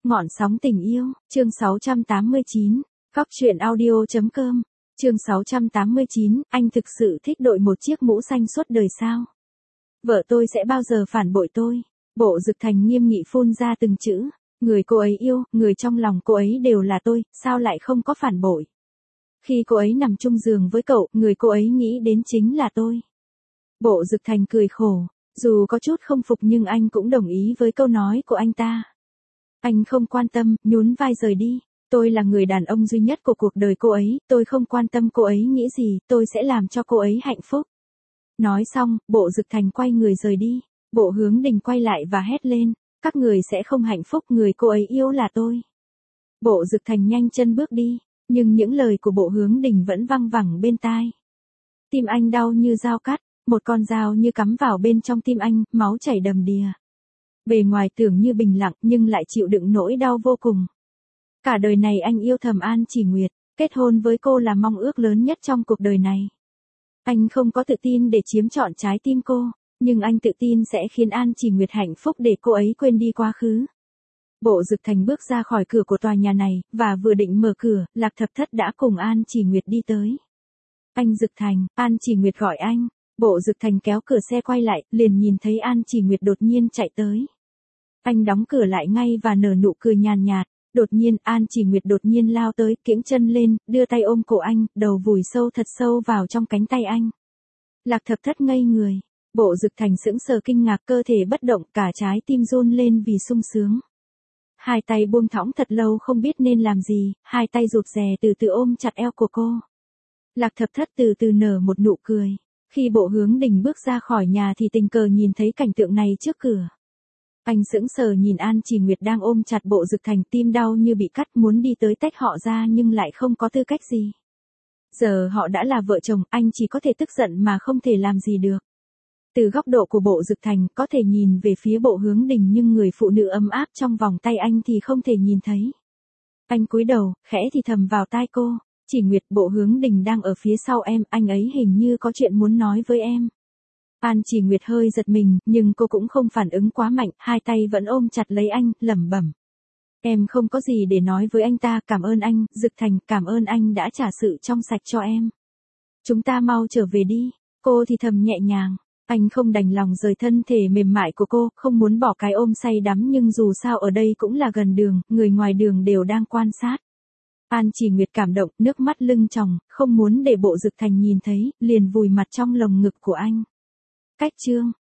Ngọn sóng tình yêu, chương 689, Cóc truyện audio.com, chương 689, anh thực sự thích đội một chiếc mũ xanh suốt đời sao? Vợ tôi sẽ bao giờ phản bội tôi? Bộ Dực Thành nghiêm nghị phun ra từng chữ, người cô ấy yêu, người trong lòng cô ấy đều là tôi, sao lại không có phản bội? Khi cô ấy nằm chung giường với cậu, người cô ấy nghĩ đến chính là tôi. Bộ Dực Thành cười khổ, dù có chút không phục nhưng anh cũng đồng ý với câu nói của anh ta. Anh không quan tâm, nhún vai rời đi. Tôi là người đàn ông duy nhất của cuộc đời cô ấy, tôi không quan tâm cô ấy nghĩ gì, tôi sẽ làm cho cô ấy hạnh phúc. Nói xong, Bộ Dực Thành quay người rời đi. Bộ Hướng Đình quay lại và hét lên, các người sẽ không hạnh phúc, người cô ấy yêu là tôi. Bộ Dực Thành nhanh chân bước đi, nhưng những lời của Bộ Hướng Đình vẫn văng vẳng bên tai. Tim anh đau như dao cắt, một con dao như cắm vào bên trong tim anh, máu chảy đầm đìa. Bề ngoài tưởng như bình lặng nhưng lại chịu đựng nỗi đau vô cùng. Cả đời này anh yêu thầm An Chỉ Nguyệt, kết hôn với cô là mong ước lớn nhất trong cuộc đời này. Anh không có tự tin để chiếm trọn trái tim cô, nhưng anh tự tin sẽ khiến An Chỉ Nguyệt hạnh phúc để cô ấy quên đi quá khứ. Bộ Dực Thành bước ra khỏi cửa của tòa nhà này, và vừa định mở cửa, Lạc Thập Thất đã cùng An Chỉ Nguyệt đi tới. Anh Dực Thành, An Chỉ Nguyệt gọi anh. Bộ Dực Thành kéo cửa xe quay lại, liền nhìn thấy An Chỉ Nguyệt đột nhiên chạy tới. Anh đóng cửa lại ngay và nở nụ cười nhàn nhạt. Đột nhiên, An Chỉ Nguyệt đột nhiên lao tới, kiễng chân lên, đưa tay ôm cổ anh, đầu vùi sâu thật sâu vào trong cánh tay anh. Lạc Thập Thất ngây người. Bộ Dực Thành sững sờ kinh ngạc, cơ thể bất động, cả trái tim run lên vì sung sướng. Hai tay buông thõng thật lâu không biết nên làm gì, hai tay rụt rè từ từ ôm chặt eo của cô. Lạc Thập Thất từ từ nở một nụ cười. Khi Bộ Hướng Đình bước ra khỏi nhà thì tình cờ nhìn thấy cảnh tượng này trước cửa. Anh sững sờ nhìn An Chỉ Nguyệt đang ôm chặt Bộ Dực Thành, tim đau như bị cắt, muốn đi tới tách họ ra nhưng lại không có tư cách gì. Giờ họ đã là vợ chồng, anh chỉ có thể tức giận mà không thể làm gì được. Từ góc độ của Bộ Dực Thành có thể nhìn về phía Bộ Hướng Đình nhưng người phụ nữ ấm áp trong vòng tay anh thì không thể nhìn thấy. Anh cúi đầu, khẽ thì thầm vào tai cô. Chỉ Nguyệt, Bộ Hướng Đình đang ở phía sau em, anh ấy hình như có chuyện muốn nói với em. An Chỉ Nguyệt hơi giật mình, nhưng cô cũng không phản ứng quá mạnh, hai tay vẫn ôm chặt lấy anh, lẩm bẩm. Em không có gì để nói với anh ta, cảm ơn anh, Dực Thành, cảm ơn anh đã trả sự trong sạch cho em. Chúng ta mau trở về đi, cô thì thầm nhẹ nhàng. Anh không đành lòng rời thân thể mềm mại của cô, không muốn bỏ cái ôm say đắm nhưng dù sao ở đây cũng là gần đường, người ngoài đường đều đang quan sát. An Chỉ Nguyệt cảm động, nước mắt lưng tròng, không muốn để Bộ Dực Thành nhìn thấy, liền vùi mặt trong lồng ngực của anh. Cách chương